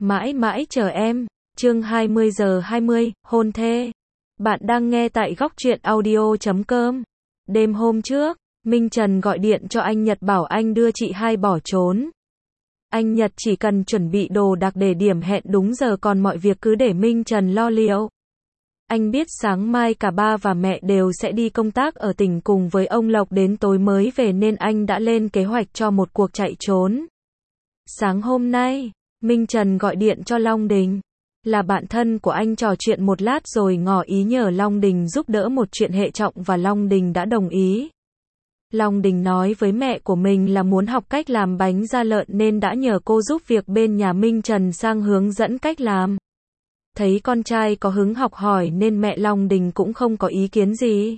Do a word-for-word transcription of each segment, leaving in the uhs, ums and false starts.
Mãi mãi chờ em. Chương hai mươi giờ hai mươi, hôn thê. Bạn đang nghe tại góc truyện audio chấm com. Đêm hôm trước, Minh Trần gọi điện cho anh Nhật bảo anh đưa chị hai bỏ trốn. Anh Nhật chỉ cần chuẩn bị đồ đạc để điểm hẹn đúng giờ, còn mọi việc cứ để Minh Trần lo liệu. Anh biết sáng mai cả ba và mẹ đều sẽ đi công tác ở tỉnh cùng với ông Lộc, đến tối mới về nên anh đã lên kế hoạch cho một cuộc chạy trốn. Sáng hôm nay, Minh Trần gọi điện cho Long Đình. Là bạn thân của anh, trò chuyện một lát rồi ngỏ ý nhờ Long Đình giúp đỡ một chuyện hệ trọng và Long Đình đã đồng ý. Long Đình nói với mẹ của mình là muốn học cách làm bánh da lợn nên đã nhờ cô giúp việc bên nhà Minh Trần sang hướng dẫn cách làm. Thấy con trai có hứng học hỏi nên mẹ Long Đình cũng không có ý kiến gì.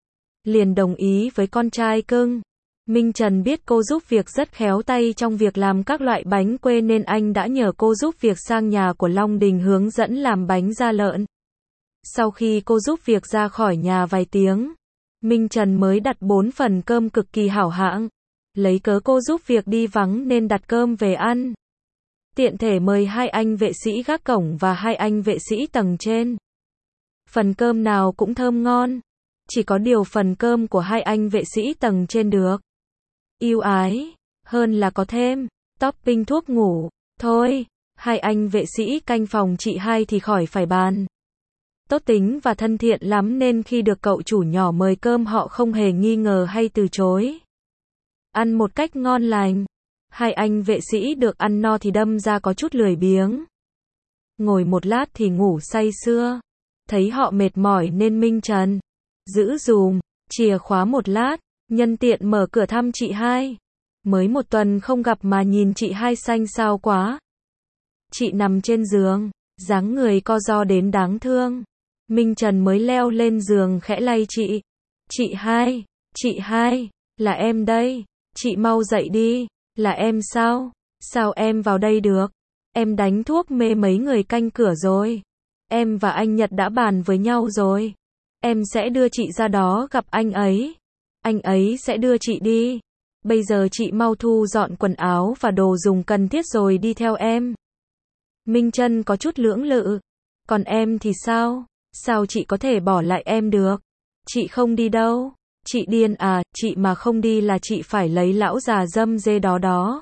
Liền đồng ý với con trai cưng. Minh Trần biết cô giúp việc rất khéo tay trong việc làm các loại bánh quê nên anh đã nhờ cô giúp việc sang nhà của Long Đình hướng dẫn làm bánh da lợn. Sau khi cô giúp việc ra khỏi nhà vài tiếng, Minh Trần mới đặt bốn phần cơm cực kỳ hảo hạng. Lấy cớ cô giúp việc đi vắng nên đặt cơm về ăn. Tiện thể mời hai anh vệ sĩ gác cổng và hai anh vệ sĩ tầng trên. Phần cơm nào cũng thơm ngon. Chỉ có điều phần cơm của hai anh vệ sĩ tầng trên được ưu ái hơn là có thêm topping thuốc ngủ. Thôi, hai anh vệ sĩ canh phòng chị hai thì khỏi phải bàn. Tốt tính và thân thiện lắm nên khi được cậu chủ nhỏ mời cơm họ không hề nghi ngờ hay từ chối. Ăn một cách ngon lành. Hai anh vệ sĩ được ăn no thì đâm ra có chút lười biếng. Ngồi một lát thì ngủ say sưa. Thấy họ mệt mỏi nên Minh Trần giữ dùm chìa khóa một lát, nhân tiện mở cửa thăm chị hai. Mới một tuần không gặp mà nhìn chị hai xanh xao quá. Chị nằm trên giường, dáng người co ro đến đáng thương. Minh Trần mới leo lên giường khẽ lay chị. Chị hai, chị hai, là em đây. Chị mau dậy đi. Là em sao? Sao em vào đây được? Em đánh thuốc mê mấy người canh cửa rồi. Em và anh Nhật đã bàn với nhau rồi. Em sẽ đưa chị ra đó gặp anh ấy. Anh ấy sẽ đưa chị đi. Bây giờ chị mau thu dọn quần áo và đồ dùng cần thiết rồi đi theo em. Minh Trân có chút lưỡng lự. Còn em thì sao? Sao chị có thể bỏ lại em được? Chị không đi đâu. Chị điên à? Chị mà không đi là chị phải lấy lão già dâm dê đó đó.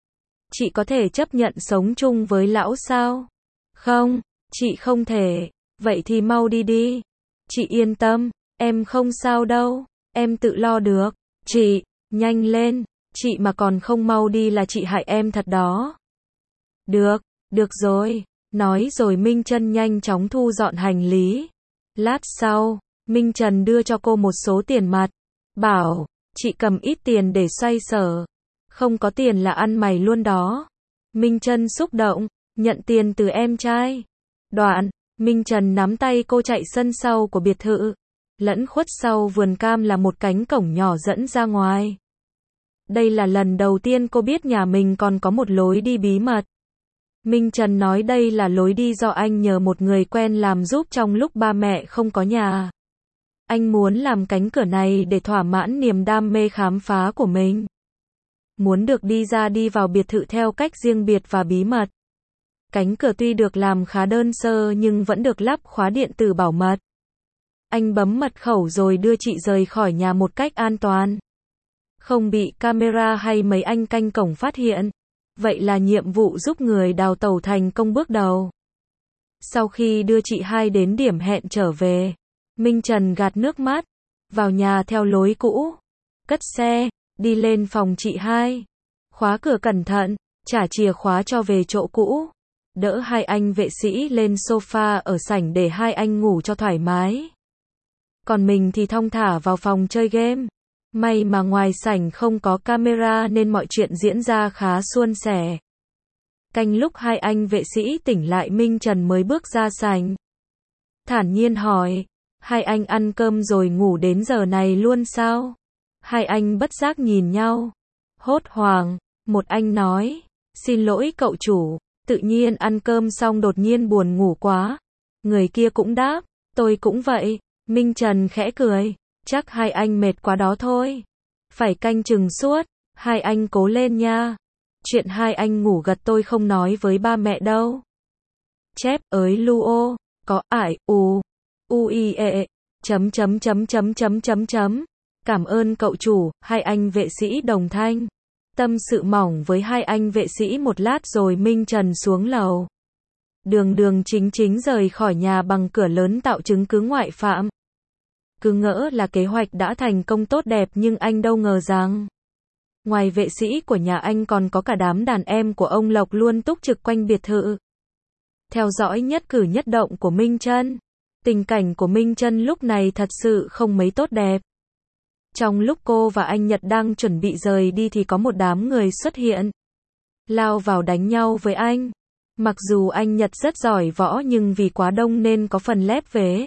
Chị có thể chấp nhận sống chung với lão sao? Không, chị không thể. Vậy thì mau đi đi. Chị yên tâm, em không sao đâu. Em tự lo được. Chị, nhanh lên. Chị mà còn không mau đi là chị hại em thật đó. Được, được rồi. Nói rồi Minh Trân nhanh chóng thu dọn hành lý. Lát sau, Minh Trần đưa cho cô một số tiền mặt. Bảo, chị cầm ít tiền để xoay sở. Không có tiền là ăn mày luôn đó. Minh Trân xúc động, nhận tiền từ em trai. Đoạn, Minh Trần nắm tay cô chạy sân sau của biệt thự. Lẫn khuất sau vườn cam là một cánh cổng nhỏ dẫn ra ngoài. Đây là lần đầu tiên cô biết nhà mình còn có một lối đi bí mật. Minh Trần nói đây là lối đi do anh nhờ một người quen làm giúp trong lúc ba mẹ không có nhà. Anh muốn làm cánh cửa này để thỏa mãn niềm đam mê khám phá của mình. Muốn được đi ra đi vào biệt thự theo cách riêng biệt và bí mật. Cánh cửa tuy được làm khá đơn sơ nhưng vẫn được lắp khóa điện tử bảo mật. Anh bấm mật khẩu rồi đưa chị rời khỏi nhà một cách an toàn. Không bị camera hay mấy anh canh cổng phát hiện. Vậy là nhiệm vụ giúp người đào tẩu thành công bước đầu. Sau khi đưa chị hai đến điểm hẹn trở về, Minh Trần gạt nước mắt, vào nhà theo lối cũ, cất xe, đi lên phòng chị hai, khóa cửa cẩn thận, trả chìa khóa cho về chỗ cũ, đỡ hai anh vệ sĩ lên sofa ở sảnh để hai anh ngủ cho thoải mái. Còn mình thì thong thả vào phòng chơi game. May mà ngoài sảnh không có camera nên mọi chuyện diễn ra khá suôn sẻ. Canh lúc hai anh vệ sĩ tỉnh lại Minh Trần mới bước ra sảnh. Thản nhiên hỏi, hai anh ăn cơm rồi ngủ đến giờ này luôn sao? Hai anh bất giác nhìn nhau. Hốt hoảng, một anh nói, xin lỗi cậu chủ, tự nhiên ăn cơm xong đột nhiên buồn ngủ quá. Người kia cũng đáp, tôi cũng vậy. Minh Trần khẽ cười, chắc hai anh mệt quá đó thôi. Phải canh chừng suốt, hai anh cố lên nha. Chuyện hai anh ngủ gật tôi không nói với ba mẹ đâu. Chép ới luo, có ải, u, u i e, chấm chấm chấm chấm chấm chấm chấm. Cảm ơn cậu chủ, hai anh vệ sĩ đồng thanh. Tâm sự mỏng với hai anh vệ sĩ một lát rồi Minh Trần xuống lầu. Đường đường chính chính rời khỏi nhà bằng cửa lớn tạo chứng cứ ngoại phạm. Cứ ngỡ là kế hoạch đã thành công tốt đẹp nhưng anh đâu ngờ rằng ngoài vệ sĩ của nhà anh còn có cả đám đàn em của ông Lộc luôn túc trực quanh biệt thự. Theo dõi nhất cử nhất động của Minh Trân. Tình cảnh của Minh Trân lúc này thật sự không mấy tốt đẹp. Trong lúc cô và anh Nhật đang chuẩn bị rời đi thì có một đám người xuất hiện. Lao vào đánh nhau với anh. Mặc dù anh Nhật rất giỏi võ nhưng vì quá đông nên có phần lép vế.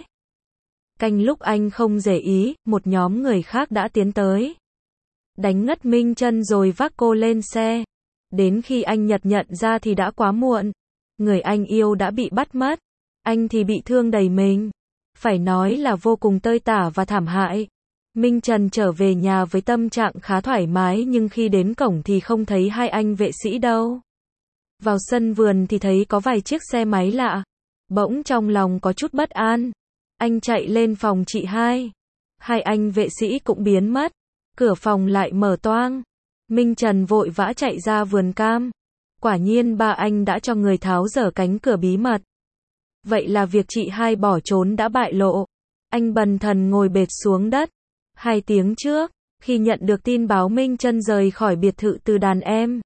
Canh lúc anh không để ý, một nhóm người khác đã tiến tới. Đánh ngất Minh Trân rồi vác cô lên xe. Đến khi anh Nhật nhận ra thì đã quá muộn. Người anh yêu đã bị bắt mất. Anh thì bị thương đầy mình. Phải nói là vô cùng tơi tả và thảm hại. Minh Trần trở về nhà với tâm trạng khá thoải mái nhưng khi đến cổng thì không thấy hai anh vệ sĩ đâu. Vào sân vườn thì thấy có vài chiếc xe máy lạ. Bỗng trong lòng có chút bất an. Anh chạy lên phòng chị hai. Hai anh vệ sĩ cũng biến mất. Cửa phòng lại mở toang. Minh Trần vội vã chạy ra vườn cam. Quả nhiên ba anh đã cho người tháo dở cánh cửa bí mật. Vậy là việc chị hai bỏ trốn đã bại lộ. Anh bần thần ngồi bệt xuống đất. Hai tiếng trước, khi nhận được tin báo Minh Trân rời khỏi biệt thự từ đàn em,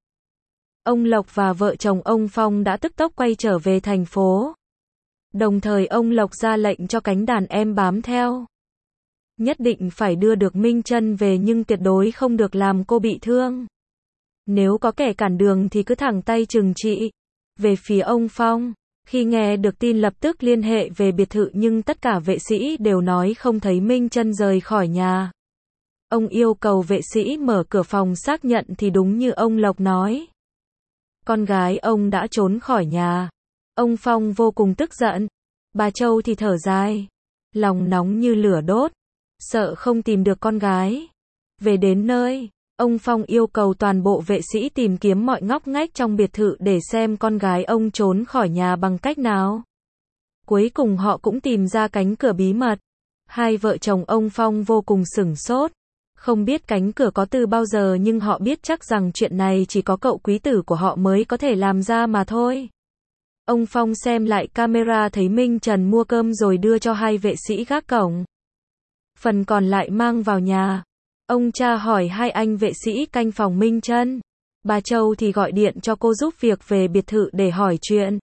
ông Lộc và vợ chồng ông Phong đã tức tốc quay trở về thành phố. Đồng thời ông Lộc ra lệnh cho cánh đàn em bám theo. Nhất định phải đưa được Minh Trân về nhưng tuyệt đối không được làm cô bị thương. Nếu có kẻ cản đường thì cứ thẳng tay trừng trị. Về phía ông Phong, khi nghe được tin lập tức liên hệ về biệt thự nhưng tất cả vệ sĩ đều nói không thấy Minh Trân rời khỏi nhà. Ông yêu cầu vệ sĩ mở cửa phòng xác nhận thì đúng như ông Lộc nói. Con gái ông đã trốn khỏi nhà. Ông Phong vô cùng tức giận. Bà Châu thì thở dài. Lòng nóng như lửa đốt. Sợ không tìm được con gái. Về đến nơi, ông Phong yêu cầu toàn bộ vệ sĩ tìm kiếm mọi ngóc ngách trong biệt thự để xem con gái ông trốn khỏi nhà bằng cách nào. Cuối cùng họ cũng tìm ra cánh cửa bí mật. Hai vợ chồng ông Phong vô cùng sửng sốt. Không biết cánh cửa có từ bao giờ nhưng họ biết chắc rằng chuyện này chỉ có cậu quý tử của họ mới có thể làm ra mà thôi. Ông Phong xem lại camera thấy Minh Trần mua cơm rồi đưa cho hai vệ sĩ gác cổng. Phần còn lại mang vào nhà. Ông cha hỏi hai anh vệ sĩ canh phòng Minh Trân. Bà Châu thì gọi điện cho cô giúp việc về biệt thự để hỏi chuyện.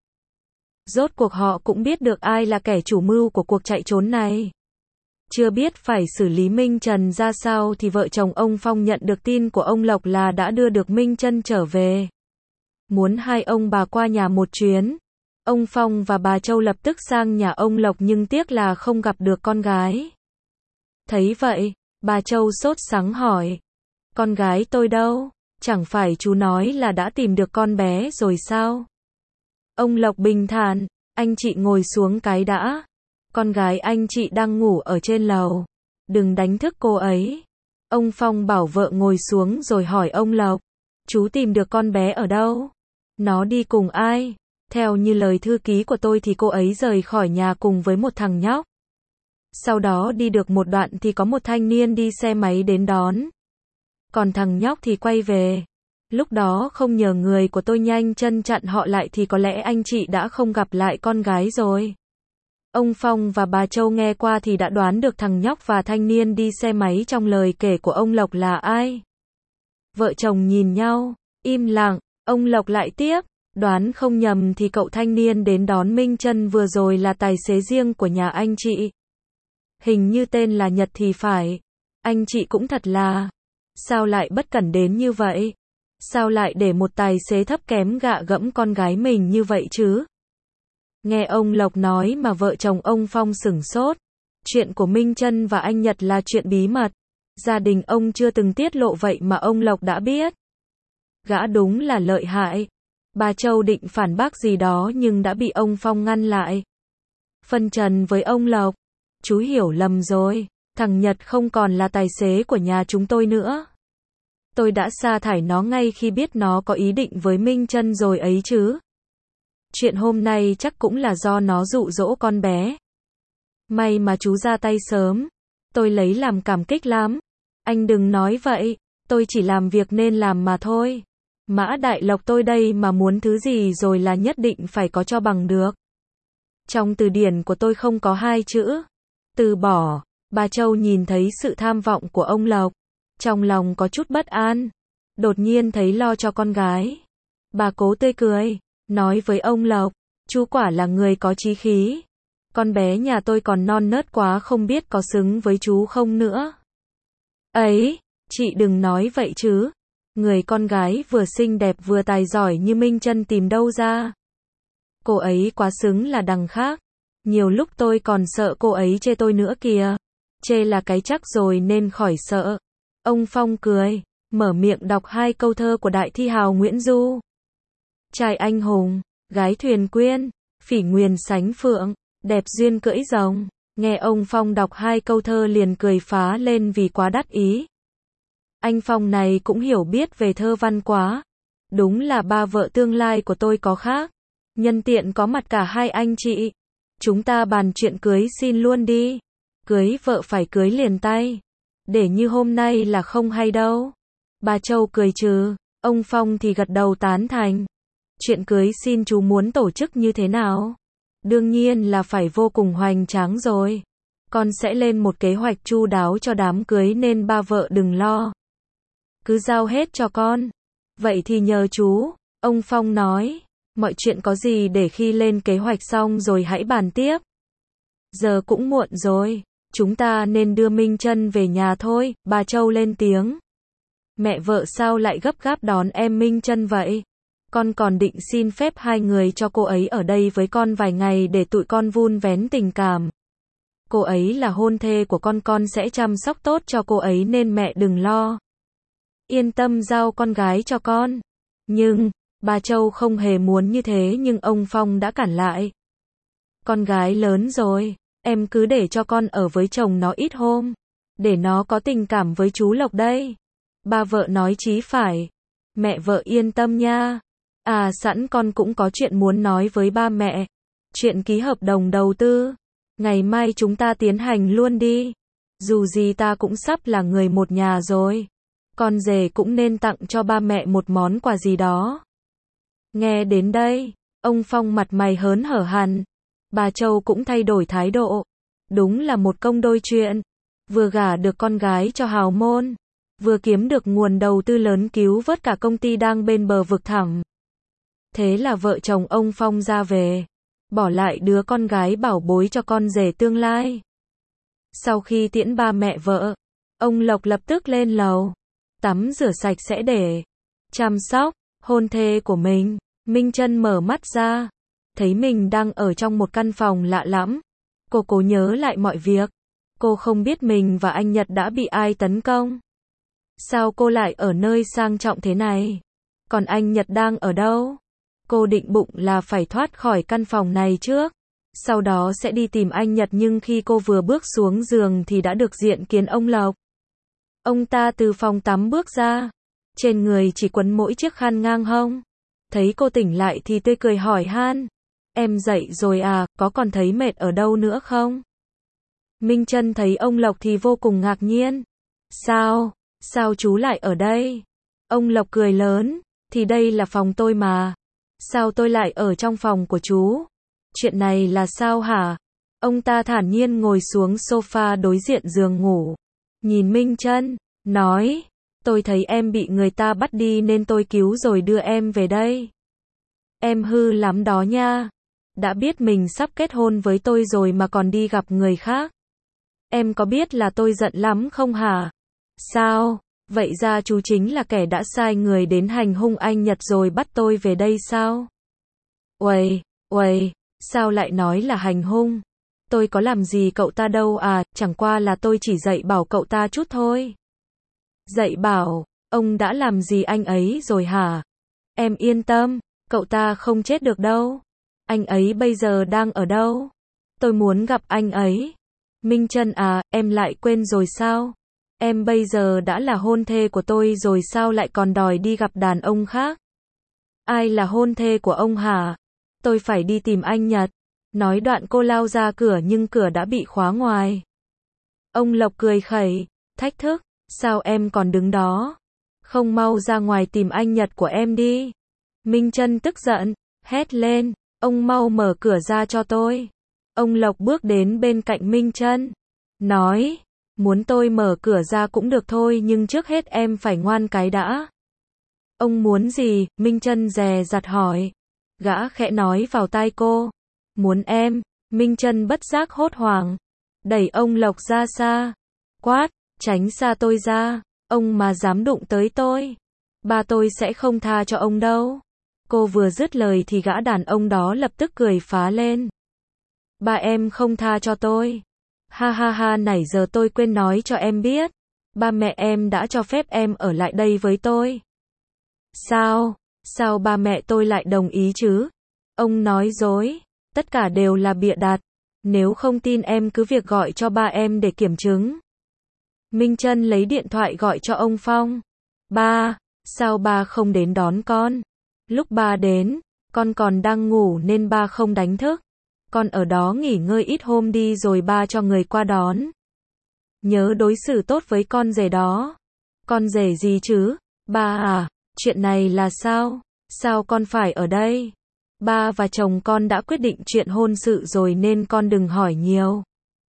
Rốt cuộc họ cũng biết được ai là kẻ chủ mưu của cuộc chạy trốn này. Chưa biết phải xử lý Minh Trần ra sao thì vợ chồng ông Phong nhận được tin của ông Lộc là đã đưa được Minh Trân trở về. Muốn hai ông bà qua nhà một chuyến. Ông Phong và bà Châu lập tức sang nhà ông Lộc nhưng tiếc là không gặp được con gái. Thấy vậy, bà Châu sốt sắng hỏi. Con gái tôi đâu? Chẳng phải chú nói là đã tìm được con bé rồi sao? Ông Lộc bình thản, anh chị ngồi xuống cái đã. Con gái anh chị đang ngủ ở trên lầu. Đừng đánh thức cô ấy. Ông Phong bảo vợ ngồi xuống rồi hỏi ông Lộc. Chú tìm được con bé ở đâu? Nó đi cùng ai? Theo như lời thư ký của tôi thì cô ấy rời khỏi nhà cùng với một thằng nhóc. Sau đó đi được một đoạn thì có một thanh niên đi xe máy đến đón. Còn thằng nhóc thì quay về. Lúc đó không nhờ người của tôi nhanh chân chặn họ lại thì có lẽ anh chị đã không gặp lại con gái rồi. Ông Phong và bà Châu nghe qua thì đã đoán được thằng nhóc và thanh niên đi xe máy trong lời kể của ông Lộc là ai. Vợ chồng nhìn nhau, im lặng, ông Lộc lại tiếp. Đoán không nhầm thì cậu thanh niên đến đón Minh Trân vừa rồi là tài xế riêng của nhà anh chị. Hình như tên là Nhật thì phải. Anh chị cũng thật là. Sao lại bất cẩn đến như vậy? Sao lại để một tài xế thấp kém gạ gẫm con gái mình như vậy chứ? Nghe ông Lộc nói mà vợ chồng ông Phong sửng sốt. Chuyện của Minh Trân và anh Nhật là chuyện bí mật. Gia đình ông chưa từng tiết lộ vậy mà ông Lộc đã biết. Gã đúng là lợi hại. Bà Châu định phản bác gì đó nhưng đã bị ông Phong ngăn lại. Phân trần với ông Lộc. Chú hiểu lầm rồi. Thằng Nhật không còn là tài xế của nhà chúng tôi nữa. Tôi đã sa thải nó ngay khi biết nó có ý định với Minh Trân rồi ấy chứ. Chuyện hôm nay chắc cũng là do nó dụ dỗ con bé. May mà chú ra tay sớm. Tôi lấy làm cảm kích lắm. Anh đừng nói vậy. Tôi chỉ làm việc nên làm mà thôi. Mã Đại Lộc tôi đây mà muốn thứ gì rồi là nhất định phải có cho bằng được. Trong từ điển của tôi không có hai chữ từ bỏ. Bà Châu nhìn thấy sự tham vọng của ông Lộc. Trong lòng có chút bất an. Đột nhiên thấy lo cho con gái. Bà cố tươi cười. Nói với ông Lộc. Chú quả là người có chí khí. Con bé nhà tôi còn non nớt quá không biết có xứng với chú không nữa. Ấy, chị đừng nói vậy chứ. Người con gái vừa xinh đẹp vừa tài giỏi như Minh Trân tìm đâu ra. Cô ấy quá xứng là đằng khác. Nhiều lúc tôi còn sợ cô ấy chê tôi nữa kìa. Chê là cái chắc rồi nên khỏi sợ. Ông Phong cười, mở miệng đọc hai câu thơ của đại thi hào Nguyễn Du. Trai anh hùng, gái thuyền quyên, phỉ nguyền sánh phượng, đẹp duyên cưỡi rồng. Nghe ông Phong đọc hai câu thơ liền cười phá lên vì quá đắc ý. Anh Phong này cũng hiểu biết về thơ văn quá. Đúng là ba vợ tương lai của tôi có khác. Nhân tiện có mặt cả hai anh chị. Chúng ta bàn chuyện cưới xin luôn đi. Cưới vợ phải cưới liền tay. Để như hôm nay là không hay đâu. Bà Châu cười trừ. Ông Phong thì gật đầu tán thành. Chuyện cưới xin chú muốn tổ chức như thế nào? Đương nhiên là phải vô cùng hoành tráng rồi. Con sẽ lên một kế hoạch chu đáo cho đám cưới nên ba vợ đừng lo. Cứ giao hết cho con. Vậy thì nhờ chú. Ông Phong nói. Mọi chuyện có gì để khi lên kế hoạch xong rồi hãy bàn tiếp. Giờ cũng muộn rồi. Chúng ta nên đưa Minh Trân về nhà thôi. Bà Châu lên tiếng. Mẹ vợ sao lại gấp gáp đón em Minh Trân vậy? Con còn định xin phép hai người cho cô ấy ở đây với con vài ngày để tụi con vun vén tình cảm. Cô ấy là hôn thê của con, con sẽ chăm sóc tốt cho cô ấy nên mẹ đừng lo. Yên tâm giao con gái cho con. Nhưng, bà Châu không hề muốn như thế nhưng ông Phong đã cản lại. Con gái lớn rồi, em cứ để cho con ở với chồng nó ít hôm. Để nó có tình cảm với chú Lộc đây. Ba vợ nói chí phải. Mẹ vợ yên tâm nha. À sẵn con cũng có chuyện muốn nói với ba mẹ. Chuyện ký hợp đồng đầu tư. Ngày mai chúng ta tiến hành luôn đi. Dù gì ta cũng sắp là người một nhà rồi. Con rể cũng nên tặng cho ba mẹ một món quà gì đó. Nghe đến đây, ông Phong mặt mày hớn hở hẳn. Bà Châu cũng thay đổi thái độ. Đúng là một công đôi chuyện. Vừa gả được con gái cho hào môn. Vừa kiếm được nguồn đầu tư lớn cứu vớt cả công ty đang bên bờ vực thẳm. Thế là vợ chồng ông Phong ra về. Bỏ lại đứa con gái bảo bối cho con rể tương lai. Sau khi tiễn ba mẹ vợ, ông Lộc lập tức lên lầu. Tắm rửa sạch sẽ để chăm sóc hôn thê của mình. Minh Trân mở mắt ra. Thấy mình đang ở trong một căn phòng lạ lắm. Cô cố nhớ lại mọi việc. Cô không biết mình và anh Nhật đã bị ai tấn công. Sao cô lại ở nơi sang trọng thế này? Còn anh Nhật đang ở đâu? Cô định bụng là phải thoát khỏi căn phòng này trước. Sau đó sẽ đi tìm anh Nhật nhưng khi cô vừa bước xuống giường thì đã được diện kiến ông Lộc. Ông ta từ phòng tắm bước ra. Trên người chỉ quấn mỗi chiếc khăn ngang hông. Thấy cô tỉnh lại thì tươi cười hỏi han. Em dậy rồi à, có còn thấy mệt ở đâu nữa không? Minh Trân thấy ông Lộc thì vô cùng ngạc nhiên. Sao? Sao chú lại ở đây? Ông Lộc cười lớn. Thì đây là phòng tôi mà. Sao tôi lại ở trong phòng của chú? Chuyện này là sao hả? Ông ta thản nhiên ngồi xuống sofa đối diện giường ngủ. Nhìn Minh Trân, nói. Tôi thấy em bị người ta bắt đi nên tôi cứu rồi đưa em về đây. Em hư lắm đó nha. Đã biết mình sắp kết hôn với tôi rồi mà còn đi gặp người khác. Em có biết là tôi giận lắm không hả? Sao? Vậy ra chú chính là kẻ đã sai người đến hành hung anh Nhật rồi bắt tôi về đây sao? Uầy, uầy, sao lại nói là hành hung? Tôi có làm gì cậu ta đâu à, chẳng qua là tôi chỉ dạy bảo cậu ta chút thôi. Dạy bảo, ông đã làm gì anh ấy rồi hả? Em yên tâm, cậu ta không chết được đâu. Anh ấy bây giờ đang ở đâu? Tôi muốn gặp anh ấy. Minh Trân à, em lại quên rồi sao? Em bây giờ đã là hôn thê của tôi rồi sao lại còn đòi đi gặp đàn ông khác? Ai là hôn thê của ông hả? Tôi phải đi tìm anh Nhật. Nói đoạn cô lao ra cửa nhưng cửa đã bị khóa ngoài. Ông Lộc cười khẩy, thách thức, sao em còn đứng đó? Không mau ra ngoài tìm anh Nhật của em đi. Minh Trân tức giận, hét lên, ông mau mở cửa ra cho tôi. Ông Lộc bước đến bên cạnh Minh Trân, nói, muốn tôi mở cửa ra cũng được thôi nhưng trước hết em phải ngoan cái đã. Ông muốn gì? Minh Trân dè dặt hỏi. Gã khẽ nói vào tai cô, muốn em. Minh Trân bất giác hốt hoảng, đẩy ông Lộc ra xa, quát, tránh xa tôi ra, ông mà dám đụng tới tôi, ba tôi sẽ không tha cho ông đâu. Cô vừa dứt lời thì gã đàn ông đó lập tức cười phá lên. Ba em không tha cho tôi. Ha ha ha, nãy giờ tôi quên nói cho em biết, ba mẹ em đã cho phép em ở lại đây với tôi. Sao? Sao ba mẹ tôi lại đồng ý chứ? Ông nói dối, tất cả đều là bịa đặt. Nếu không tin em cứ việc gọi cho ba em để kiểm chứng. Minh Trân lấy điện thoại gọi cho ông Phong. Ba, sao ba không đến đón con? Lúc ba đến, con còn đang ngủ nên ba không đánh thức. Con ở đó nghỉ ngơi ít hôm đi rồi ba cho người qua đón. Nhớ đối xử tốt với con rể đó. Con rể gì chứ? Ba à, chuyện này là sao? Sao con phải ở đây? Ba và chồng con đã quyết định chuyện hôn sự rồi nên con đừng hỏi nhiều.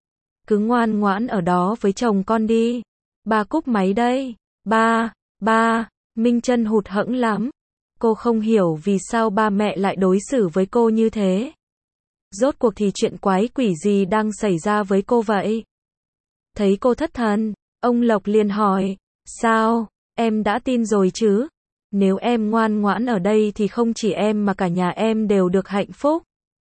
Cứ ngoan ngoãn ở đó với chồng con đi. Ba cúp máy đây. Ba, ba, Minh Trân hụt hẫng lắm. Cô không hiểu vì sao ba mẹ lại đối xử với cô như thế. Rốt cuộc thì chuyện quái quỷ gì đang xảy ra với cô vậy? Thấy cô thất thần, ông Lộc liền hỏi, sao, em đã tin rồi chứ? Nếu em ngoan ngoãn ở đây thì không chỉ em mà cả nhà em đều được hạnh phúc.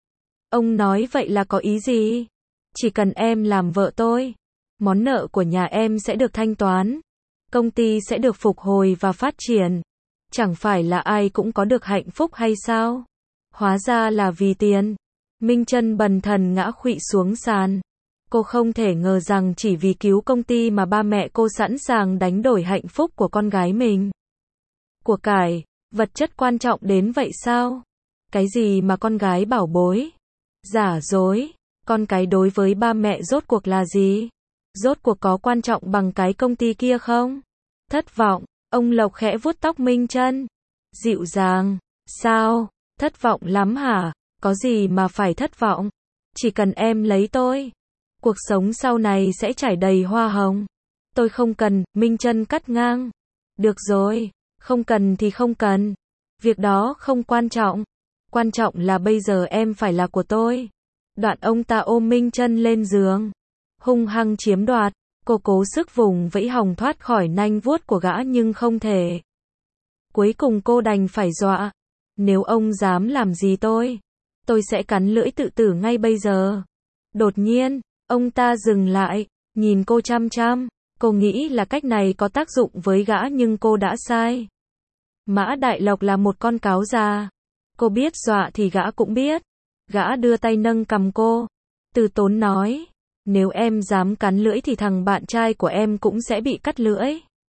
Ông nói vậy là có ý gì? Chỉ cần em làm vợ tôi, món nợ của nhà em sẽ được thanh toán, công ty sẽ được phục hồi và phát triển. Chẳng phải là ai cũng có được hạnh phúc hay sao? Hóa ra là vì tiền. Minh Trân bần thần ngã khuỵu xuống sàn. Cô không thể ngờ rằng chỉ vì cứu công ty mà ba mẹ cô sẵn sàng đánh đổi hạnh phúc của con gái mình. Của cải, vật chất quan trọng đến vậy sao? Cái gì mà con gái bảo bối? Giả dối, con cái đối với ba mẹ rốt cuộc là gì? Rốt cuộc có quan trọng bằng cái công ty kia không? Thất vọng, ông Lộc khẽ vuốt tóc Minh Trân. Dịu dàng, sao? Thất vọng lắm hả? Có gì mà phải thất vọng? Chỉ cần em lấy tôi, cuộc sống sau này sẽ trải đầy hoa hồng. Tôi không cần, Minh Trân cắt ngang. Được rồi, không cần thì không cần. Việc đó không quan trọng. Quan trọng là bây giờ em phải là của tôi. Đoạn ông ta ôm Minh Trân lên giường, hung hăng chiếm đoạt. Cô cố sức vùng vẫy hòng thoát khỏi nanh vuốt của gã nhưng không thể. Cuối cùng cô đành phải dọa. Nếu ông dám làm gì tôi, tôi sẽ cắn lưỡi tự tử ngay bây giờ. Đột nhiên, ông ta dừng lại, nhìn cô chăm chăm. Cô nghĩ là cách này có tác dụng với gã nhưng cô đã sai. Mã Đại Lộc là một con cáo già. Cô biết dọa thì gã cũng biết. Gã đưa tay nâng cằm cô, từ tốn nói, nếu em dám cắn lưỡi thì thằng bạn trai của em cũng sẽ bị cắt lưỡi.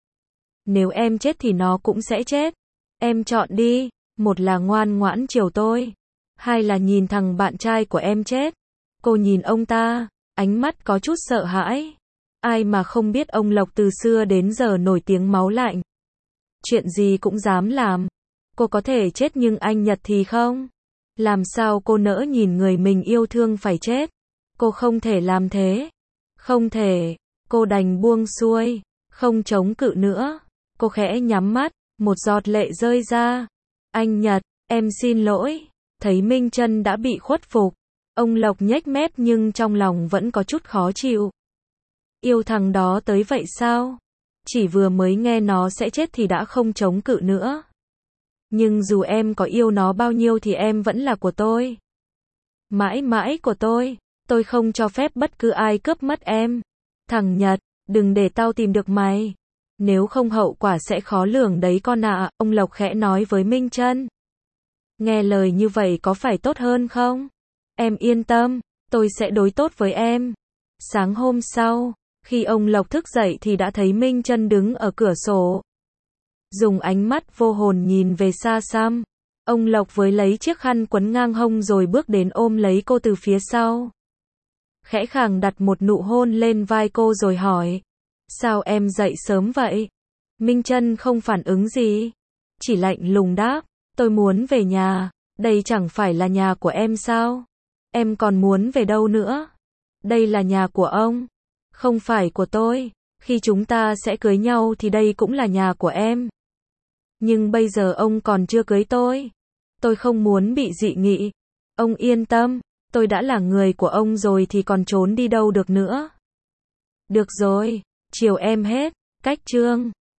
Nếu em chết thì nó cũng sẽ chết. Em chọn đi, một là ngoan ngoãn chiều tôi, hai là nhìn thằng bạn trai của em chết. Cô nhìn ông ta, ánh mắt có chút sợ hãi. Ai mà không biết ông Lộc từ xưa đến giờ nổi tiếng máu lạnh. Chuyện gì cũng dám làm. Cô có thể chết nhưng anh Nhật thì không. Làm sao cô nỡ nhìn người mình yêu thương phải chết? Cô không thể làm thế. Không thể. Cô đành buông xuôi, không chống cự nữa. Cô khẽ nhắm mắt, một giọt lệ rơi ra. Anh Nhật, em xin lỗi. Thấy Minh Trân đã bị khuất phục, ông Lộc nhếch mép nhưng trong lòng vẫn có chút khó chịu. Yêu thằng đó tới vậy sao? Chỉ vừa mới nghe nó sẽ chết thì đã không chống cự nữa. Nhưng dù em có yêu nó bao nhiêu thì em vẫn là của tôi. Mãi mãi của tôi. Tôi không cho phép bất cứ ai cướp mất em. Thằng Nhật, đừng để tao tìm được mày. Nếu không hậu quả sẽ khó lường đấy con ạ, ông Lộc khẽ nói với Minh Trân. Nghe lời như vậy có phải tốt hơn không? Em yên tâm, tôi sẽ đối tốt với em. Sáng hôm sau, Khi ông Lộc thức dậy thì đã thấy Minh Chân đứng ở cửa sổ. Dùng ánh mắt vô hồn nhìn về xa xăm. Ông Lộc với lấy chiếc khăn quấn ngang hông rồi bước đến ôm lấy cô từ phía sau. Khẽ khàng đặt một nụ hôn lên vai cô rồi hỏi. Sao em dậy sớm vậy? Minh Chân không phản ứng gì. Chỉ lạnh lùng đáp. Tôi muốn về nhà. Đây chẳng phải là nhà của em sao? Em còn muốn về đâu nữa? Đây là nhà của ông. Không phải của tôi. Khi chúng ta sẽ cưới nhau thì đây cũng là nhà của em. Nhưng bây giờ ông còn chưa cưới tôi. Tôi không muốn bị dị nghị. Ông yên tâm. Tôi đã là người của ông rồi thì còn trốn đi đâu được nữa. Được rồi. Chiều em hết. Cách chương.